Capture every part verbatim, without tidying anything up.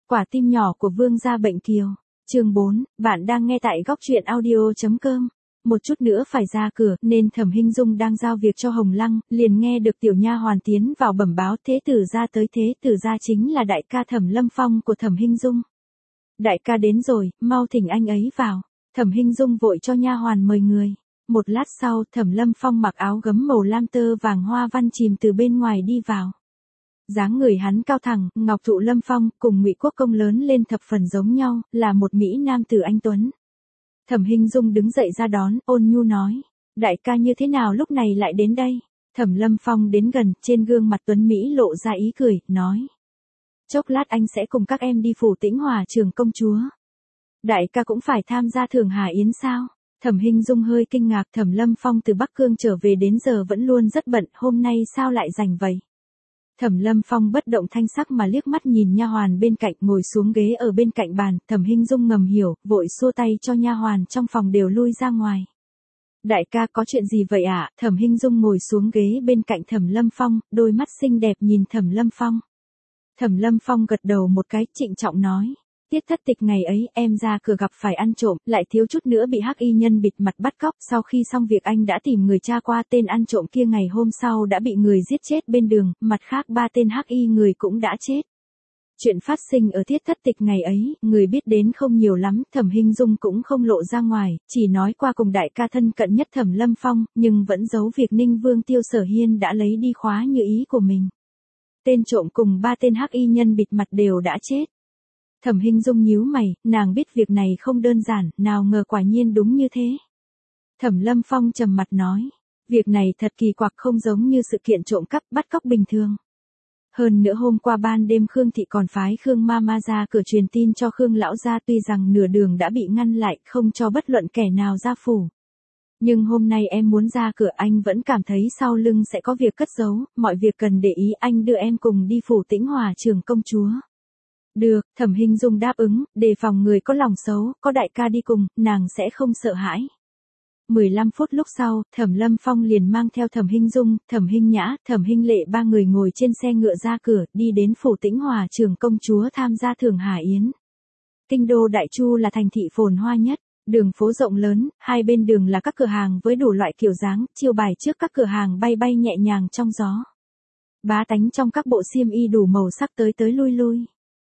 Quả tim nhỏ của vương gia bệnh kiều. Chương bốn, bạn đang nghe tại góc truyện audio.com. Một chút nữa phải ra cửa, nên Thẩm Hinh Dung đang giao việc cho Hồng Lăng, liền nghe được tiểu nha hoàn tiến vào bẩm báo thế tử gia tới. Thế tử gia chính là đại ca Thẩm Lâm Phong của Thẩm Hinh Dung. Đại ca đến rồi, mau thỉnh anh ấy vào. Thẩm Hinh Dung vội cho nha hoàn mời người. Một lát sau, Thẩm Lâm Phong mặc áo gấm màu lam tơ vàng hoa văn chìm từ bên ngoài đi vào. Dáng người hắn cao thẳng, ngọc thụ lâm phong, cùng Ngụy Quốc Công lớn lên thập phần giống nhau, là một mỹ nam tử anh tuấn. Thẩm Hinh Dung đứng dậy ra đón, ôn nhu nói, đại ca như thế nào lúc này lại đến đây? Thẩm Lâm Phong đến gần, trên gương mặt tuấn mỹ lộ ra ý cười, nói, chốc lát anh sẽ cùng các em đi phủ Tĩnh Hòa trường công chúa. Đại ca cũng phải tham gia Thường Hà Yến sao? Thẩm Hinh Dung hơi kinh ngạc. Thẩm Lâm Phong từ Bắc Cương trở về đến giờ vẫn luôn rất bận, hôm nay sao lại rảnh vậy? Thẩm Lâm Phong bất động thanh sắc mà liếc mắt nhìn nha hoàn bên cạnh ngồi xuống ghế ở bên cạnh bàn. Thẩm Hinh Dung ngầm hiểu, vội xua tay cho nha hoàn trong phòng đều lui ra ngoài. Đại ca có chuyện gì vậy ạ? À? Thẩm Hinh Dung ngồi xuống ghế bên cạnh Thẩm Lâm Phong, đôi mắt xinh đẹp nhìn Thẩm Lâm Phong. Thẩm Lâm Phong gật đầu một cái, trịnh trọng nói, tiết thất tịch ngày ấy em ra cửa gặp phải ăn trộm, lại thiếu chút nữa bị hắc y nhân bịt mặt bắt cóc. Sau khi xong việc anh đã tìm người tra qua, tên ăn trộm kia ngày hôm sau đã bị người giết chết bên đường, mặt khác ba tên hắc y người cũng đã chết. Chuyện phát sinh ở tiết thất tịch ngày ấy, người biết đến không nhiều lắm. Thẩm Hinh Dung cũng không lộ ra ngoài, chỉ nói qua cùng đại ca thân cận nhất Thẩm Lâm Phong, nhưng vẫn giấu việc Ninh Vương Tiêu Sở Hiên đã lấy đi khóa như ý của mình. Tên trộm cùng ba tên hắc y nhân bịt mặt đều đã chết. Thẩm Hinh Dung nhíu mày, nàng biết việc này không đơn giản, nào ngờ quả nhiên đúng như thế. Thẩm Lâm Phong trầm mặt nói, việc này thật kỳ quặc, không giống như sự kiện trộm cắp bắt cóc bình thường. Hơn nữa hôm qua ban đêm Khương Thị còn phái Khương Ma Ma ra cửa truyền tin cho Khương Lão gia, tuy rằng nửa đường đã bị ngăn lại, không cho bất luận kẻ nào ra phủ. Nhưng hôm nay em muốn ra cửa, anh vẫn cảm thấy sau lưng sẽ có việc cất giấu, mọi việc cần để ý, anh đưa em cùng đi phủ Tĩnh Hòa trường công chúa. Được, Thẩm Hinh Dung đáp ứng, đề phòng người có lòng xấu, có đại ca đi cùng, nàng sẽ không sợ hãi. mười lăm phút lúc sau, Thẩm Lâm Phong liền mang theo Thẩm Hinh Dung, Thẩm Hinh Nhã, Thẩm Hinh Lệ ba người ngồi trên xe ngựa ra cửa, đi đến phủ Tĩnh Hòa trường công chúa tham gia Thường Hà Yến. Kinh đô Đại Chu là thành thị phồn hoa nhất, đường phố rộng lớn, hai bên đường là các cửa hàng với đủ loại kiểu dáng, chiêu bài trước các cửa hàng bay bay nhẹ nhàng trong gió. Bá tánh trong các bộ xiêm y đủ màu sắc tới tới lui lui.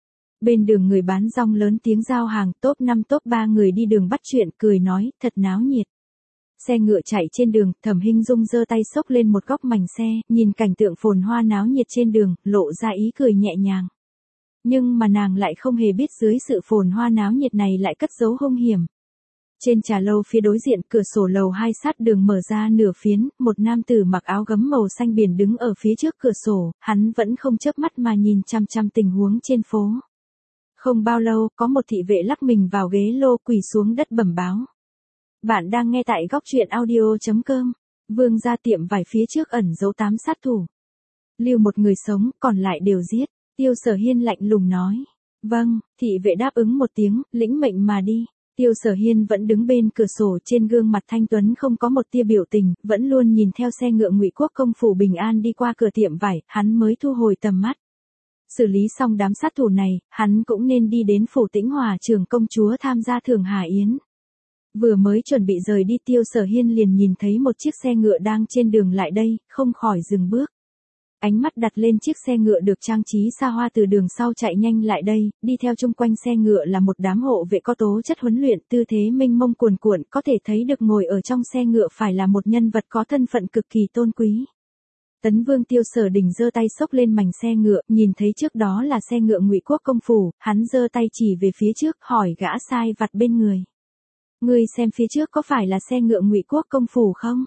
Bên đường người bán rong lớn tiếng giao hàng, top năm top ba người đi đường bắt chuyện, cười nói, thật náo nhiệt. Xe ngựa chạy trên đường, Thẩm Hinh Dung giơ tay xốc lên một góc mảnh xe, nhìn cảnh tượng phồn hoa náo nhiệt trên đường, lộ ra ý cười nhẹ nhàng. Nhưng mà nàng lại không hề biết dưới sự phồn hoa náo nhiệt này lại cất giấu hung hiểm. Trên trà lâu phía đối diện, cửa sổ lầu hai sát đường mở ra nửa phiến, một nam tử mặc áo gấm màu xanh biển đứng ở phía trước cửa sổ, hắn vẫn không chớp mắt mà nhìn chăm chăm tình huống trên phố. Không bao lâu, có một thị vệ lắc mình vào ghế lô, quỳ xuống đất bẩm báo. Bạn đang nghe tại góc truyện audio.com. Vương gia tiệm vải phía trước ẩn giấu tám sát thủ. Lưu một người sống, còn lại đều giết. Tiêu Sở Hiên lạnh lùng nói. Vâng, thị vệ đáp ứng một tiếng, lĩnh mệnh mà đi. Tiêu Sở Hiên vẫn đứng bên cửa sổ, trên gương mặt thanh tuấn không có một tia biểu tình, vẫn luôn nhìn theo xe ngựa Ngụy Quốc Công phủ bình an đi qua cửa tiệm vải, hắn mới thu hồi tầm mắt. Xử lý xong đám sát thủ này, hắn cũng nên đi đến phủ Tĩnh Hòa trường công chúa tham gia Thường Hà Yến. Vừa mới chuẩn bị rời đi, Tiêu Sở Hiên liền nhìn thấy một chiếc xe ngựa đang trên đường lại đây, không khỏi dừng bước. Ánh mắt đặt lên chiếc xe ngựa được trang trí xa hoa từ đường sau chạy nhanh lại đây, đi theo chung quanh xe ngựa là một đám hộ vệ có tố chất huấn luyện, tư thế mênh mông cuồn cuộn, có thể thấy được ngồi ở trong xe ngựa phải là một nhân vật có thân phận cực kỳ tôn quý. Tấn Vương Tiêu Sở Đình giơ tay xốc lên mảnh xe ngựa, nhìn thấy trước đó là xe ngựa Ngụy Quốc Công phủ, hắn giơ tay chỉ về phía trước, hỏi gã sai vặt bên người. Ngươi xem phía trước có phải là xe ngựa Ngụy Quốc Công phủ không?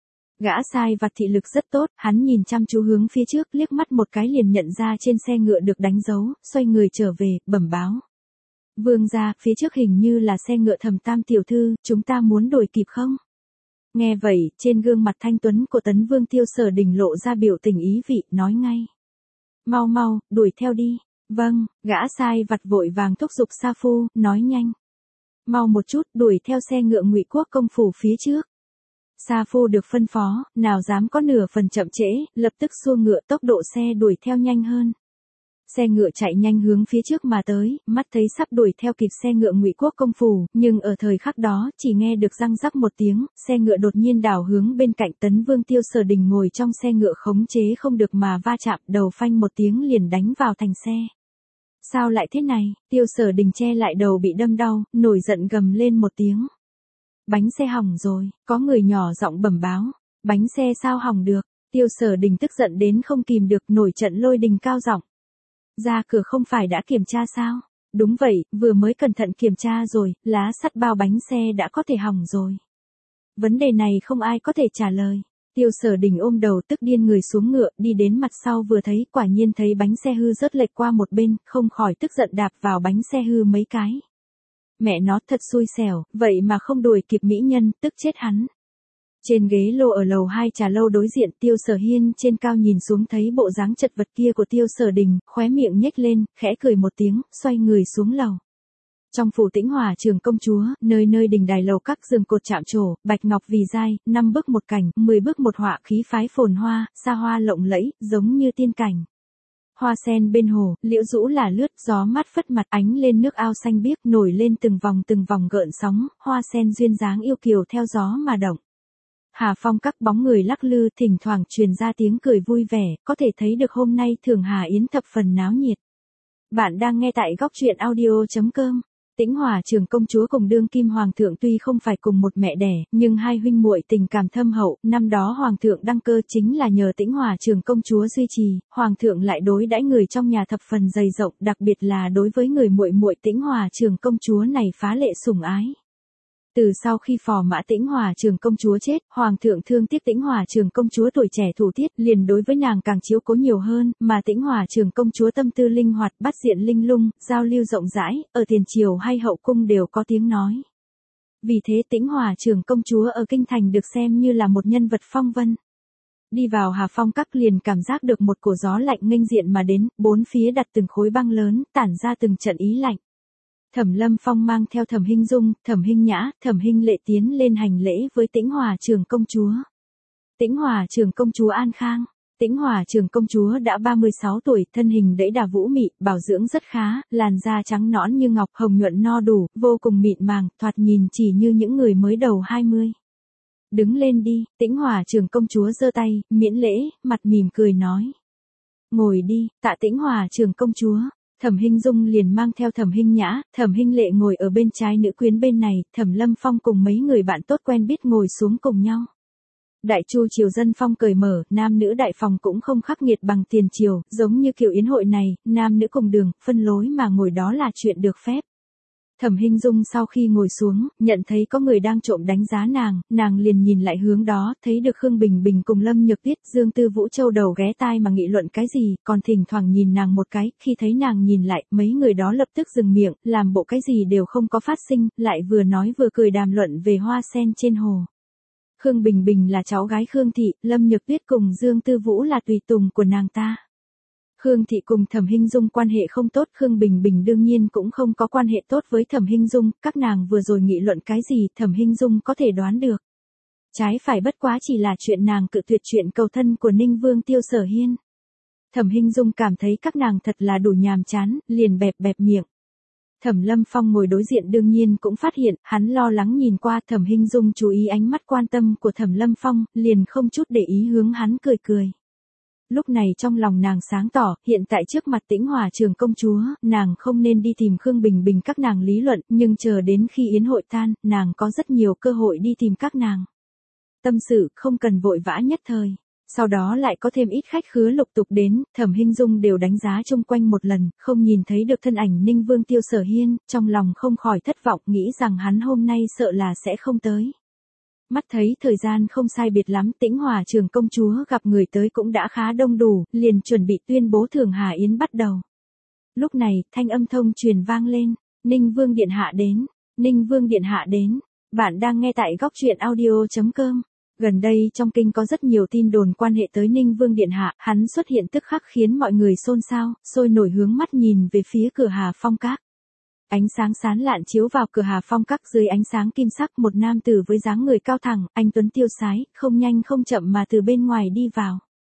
Gã sai vặt thị lực rất tốt, hắn nhìn chăm chú hướng phía trước, liếc mắt một cái liền nhận ra trên xe ngựa được đánh dấu, xoay người trở về, bẩm báo. Vương gia, phía trước hình như là xe ngựa Thẩm Tam tiểu thư, chúng ta muốn đuổi kịp không? Nghe vậy, trên gương mặt thanh tuấn của Tấn Vương Tiêu Sở Đình lộ ra biểu tình ý vị, nói ngay. Mau mau, đuổi theo đi. Vâng, gã sai vặt vội vàng thúc giục Sa Phu, nói nhanh. Mau một chút, đuổi theo xe ngựa Ngụy Quốc Công phủ phía trước. Sa Phu được phân phó, nào dám có nửa phần chậm trễ, lập tức xua ngựa, tốc độ xe đuổi theo nhanh hơn. Xe ngựa chạy nhanh hướng phía trước mà tới, mắt thấy sắp đuổi theo kịp xe ngựa Ngụy Quốc công phủ, nhưng ở thời khắc đó, chỉ nghe được răng rắc một tiếng, xe ngựa đột nhiên đảo hướng bên cạnh Tấn Vương Tiêu Sở Đình ngồi trong xe ngựa khống chế không được mà va chạm, đầu phanh một tiếng liền đánh vào thành xe. Sao lại thế này? Tiêu Sở Đình che lại đầu bị đâm đau, nổi giận gầm lên một tiếng. Bánh xe hỏng rồi, có người nhỏ giọng bẩm báo. Bánh xe sao hỏng được? Tiêu Sở Đình tức giận đến không kìm được, nổi trận lôi đình cao giọng. Ra cửa không phải đã kiểm tra sao? Đúng vậy, vừa mới cẩn thận kiểm tra rồi, lá sắt bao bánh xe đã có thể hỏng rồi. Vấn đề này không ai có thể trả lời. Tiêu Sở Đình ôm đầu tức điên người xuống ngựa, đi đến mặt sau vừa thấy, quả nhiên thấy bánh xe hư rớt lệch qua một bên, không khỏi tức giận đạp vào bánh xe hư mấy cái. Mẹ nó thật xui xẻo, vậy mà không đuổi kịp mỹ nhân, tức chết hắn. Trên ghế lô ở lầu hai trà lâu đối diện, Tiêu Sở Hiên trên cao nhìn xuống thấy bộ dáng chật vật kia của Tiêu Sở Đình, khóe miệng nhếch lên, khẽ cười một tiếng, xoay người xuống lầu. Trong phủ Tĩnh Hòa Trường công chúa, nơi nơi đình đài lầu các giường cột chạm trổ, bạch ngọc vì dai, năm bước một cảnh, mười bước một họa, khí phái phồn hoa, xa hoa lộng lẫy, giống như tiên cảnh. Hoa sen bên hồ, liễu rũ là lướt, gió mát phất mặt, ánh lên nước ao xanh biếc, nổi lên từng vòng từng vòng gợn sóng, hoa sen duyên dáng yêu kiều theo gió mà động. Hà Phong các bóng người lắc lư, thỉnh thoảng truyền ra tiếng cười vui vẻ, có thể thấy được hôm nay Thường Hà Yến thập phần náo nhiệt. Bạn đang nghe tại góc truyện audio chấm com. Tĩnh Hòa Trường công chúa cùng đương kim hoàng thượng tuy không phải cùng một mẹ đẻ, nhưng hai huynh muội tình cảm thâm hậu, năm đó hoàng thượng đăng cơ chính là nhờ Tĩnh Hòa Trường công chúa duy trì, hoàng thượng lại đối đãi người trong nhà thập phần dày rộng, đặc biệt là đối với người muội muội Tĩnh Hòa Trường công chúa này phá lệ sủng ái. Từ sau khi phò mã Tĩnh Hòa Trường công chúa chết, hoàng thượng thương tiếc Tĩnh Hòa Trường công chúa tuổi trẻ thủ tiết, liền đối với nàng càng chiếu cố nhiều hơn, mà Tĩnh Hòa Trường công chúa tâm tư linh hoạt, bắt diện linh lung, giao lưu rộng rãi, ở tiền triều hay hậu cung đều có tiếng nói. Vì thế Tĩnh Hòa Trường công chúa ở kinh thành được xem như là một nhân vật phong vân. Đi vào Hà Phong các liền cảm giác được một cổ gió lạnh nghênh diện mà đến, bốn phía đặt từng khối băng lớn, tản ra từng trận ý lạnh. Thẩm Lâm Phong mang theo Thẩm Hinh Dung, Thẩm Hinh Nhã, Thẩm Hinh Lệ tiến lên hành lễ với Tĩnh Hòa Trường công chúa. Tĩnh Hòa Trường công chúa an khang. Tĩnh Hòa Trường công chúa đã ba mươi sáu tuổi, thân hình đẫy đà vũ mị, bảo dưỡng rất khá, làn da trắng nõn như ngọc, hồng nhuận no đủ, vô cùng mịn màng, thoạt nhìn chỉ như những người mới đầu hai mươi. Đứng lên đi, Tĩnh Hòa Trường công chúa giơ tay, miễn lễ, mặt mỉm cười nói. Ngồi đi, tạ Tĩnh Hòa Trường công chúa. Thẩm Hinh Dung liền mang theo Thẩm Hinh Nhã, Thẩm Hinh Lệ ngồi ở bên trái nữ quyến bên này, Thẩm Lâm Phong cùng mấy người bạn tốt quen biết ngồi xuống cùng nhau. Đại chu triều dân phong cởi mở, nam nữ đại phòng cũng không khắc nghiệt bằng tiền triều, giống như kiểu yến hội này, nam nữ cùng đường, phân lối mà ngồi đó là chuyện được phép. Thẩm Hinh Dung sau khi ngồi xuống, nhận thấy có người đang trộm đánh giá nàng, nàng liền nhìn lại hướng đó, thấy được Khương Bình Bình cùng Lâm Nhược Tuyết, Dương Tư Vũ châu đầu ghé tai mà nghị luận cái gì, còn thỉnh thoảng nhìn nàng một cái, khi thấy nàng nhìn lại, mấy người đó lập tức dừng miệng, làm bộ cái gì đều không có phát sinh, lại vừa nói vừa cười đàm luận về hoa sen trên hồ. Khương Bình Bình là cháu gái Khương Thị, Lâm Nhược Tuyết cùng Dương Tư Vũ là tùy tùng của nàng ta. Khương Thị cùng Thẩm Hinh Dung quan hệ không tốt, Khương Bình Bình đương nhiên cũng không có quan hệ tốt với Thẩm Hinh Dung, các nàng vừa rồi nghị luận cái gì Thẩm Hinh Dung có thể đoán được. Trái phải bất quá chỉ là chuyện nàng cự tuyệt chuyện cầu thân của Ninh Vương Tiêu Sở Hiên. Thẩm Hinh Dung cảm thấy các nàng thật là đủ nhàm chán, liền bẹp bẹp miệng. Thẩm Lâm Phong ngồi đối diện đương nhiên cũng phát hiện, hắn lo lắng nhìn qua Thẩm Hinh Dung chú ý ánh mắt quan tâm của Thẩm Lâm Phong, liền không chút để ý hướng hắn cười cười. Lúc này trong lòng nàng sáng tỏ, hiện tại trước mặt Tĩnh Hòa Trường công chúa, nàng không nên đi tìm Khương Bình Bình các nàng lý luận, nhưng chờ đến khi yến hội tan, nàng có rất nhiều cơ hội đi tìm các nàng. Tâm sự, không cần vội vã nhất thời. Sau đó lại có thêm ít khách khứa lục tục đến, Thẩm Hinh Dung đều đánh giá chung quanh một lần, không nhìn thấy được thân ảnh Ninh Vương Tiêu Sở Hiên, trong lòng không khỏi thất vọng, nghĩ rằng hắn hôm nay sợ là sẽ không tới. Mắt thấy thời gian không sai biệt lắm, Tĩnh Hòa Trường công chúa gặp người tới cũng đã khá đông đủ, liền chuẩn bị tuyên bố Thường Hà Yến bắt đầu. Lúc này, thanh âm thông truyền vang lên, Ninh Vương Điện Hạ đến, Ninh Vương Điện Hạ đến, bạn đang nghe tại góc truyện audio chấm com. Gần đây trong kinh có rất nhiều tin đồn quan hệ tới Ninh Vương Điện Hạ, hắn xuất hiện tức khắc khiến mọi người xôn xao, sôi nổi hướng mắt nhìn về phía cửa Hà Phong các. Ánh sáng sán lạn chiếu vào cửa Hà Phong các, dưới ánh sáng kim sắc, một nam tử với dáng người cao thẳng, anh tuấn tiêu sái, không nhanh không chậm mà từ bên ngoài đi vào.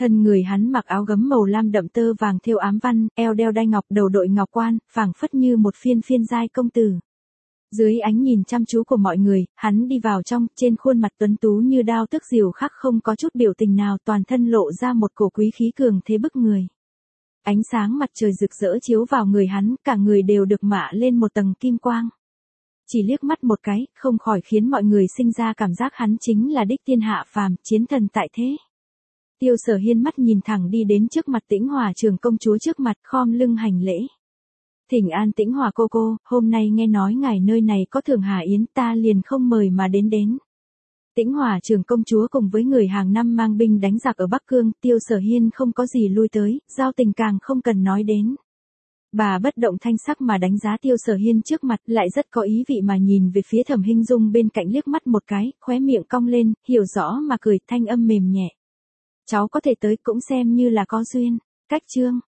Thân người hắn mặc áo gấm màu lam đậm tơ vàng thêu ám văn, eo đeo đai ngọc, đầu đội ngọc quan, phảng phất như một phiên phiên giai công tử. Dưới ánh nhìn chăm chú của mọi người, hắn đi vào trong, trên khuôn mặt tuấn tú như đao tức diều khắc không có chút biểu tình nào, toàn thân lộ ra một cổ quý khí cường thế bức người. Ánh sáng mặt trời rực rỡ chiếu vào người hắn, cả người đều được mạ lên một tầng kim quang. Chỉ liếc mắt một cái, không khỏi khiến mọi người sinh ra cảm giác hắn chính là đích thiên hạ phàm, chiến thần tại thế. Tiêu Sở Hiên mắt nhìn thẳng đi đến trước mặt Tĩnh Hòa Trường công chúa trước mặt, khom lưng hành lễ. Thỉnh an Tĩnh Hòa cô cô, hôm nay nghe nói ngài nơi này có thưởng hà yến, ta liền không mời mà đến đến. Tĩnh Hòa Trường công chúa cùng với người hàng năm mang binh đánh giặc ở Bắc Cương, Tiêu Sở Hiên không có gì lui tới, giao tình càng không cần nói đến. Bà bất động thanh sắc mà đánh giá Tiêu Sở Hiên trước mặt, lại rất có ý vị mà nhìn về phía Thẩm Hinh Dung bên cạnh liếc mắt một cái, khóe miệng cong lên, hiểu rõ mà cười, thanh âm mềm nhẹ. Cháu có thể tới cũng xem như là có duyên. Cách chương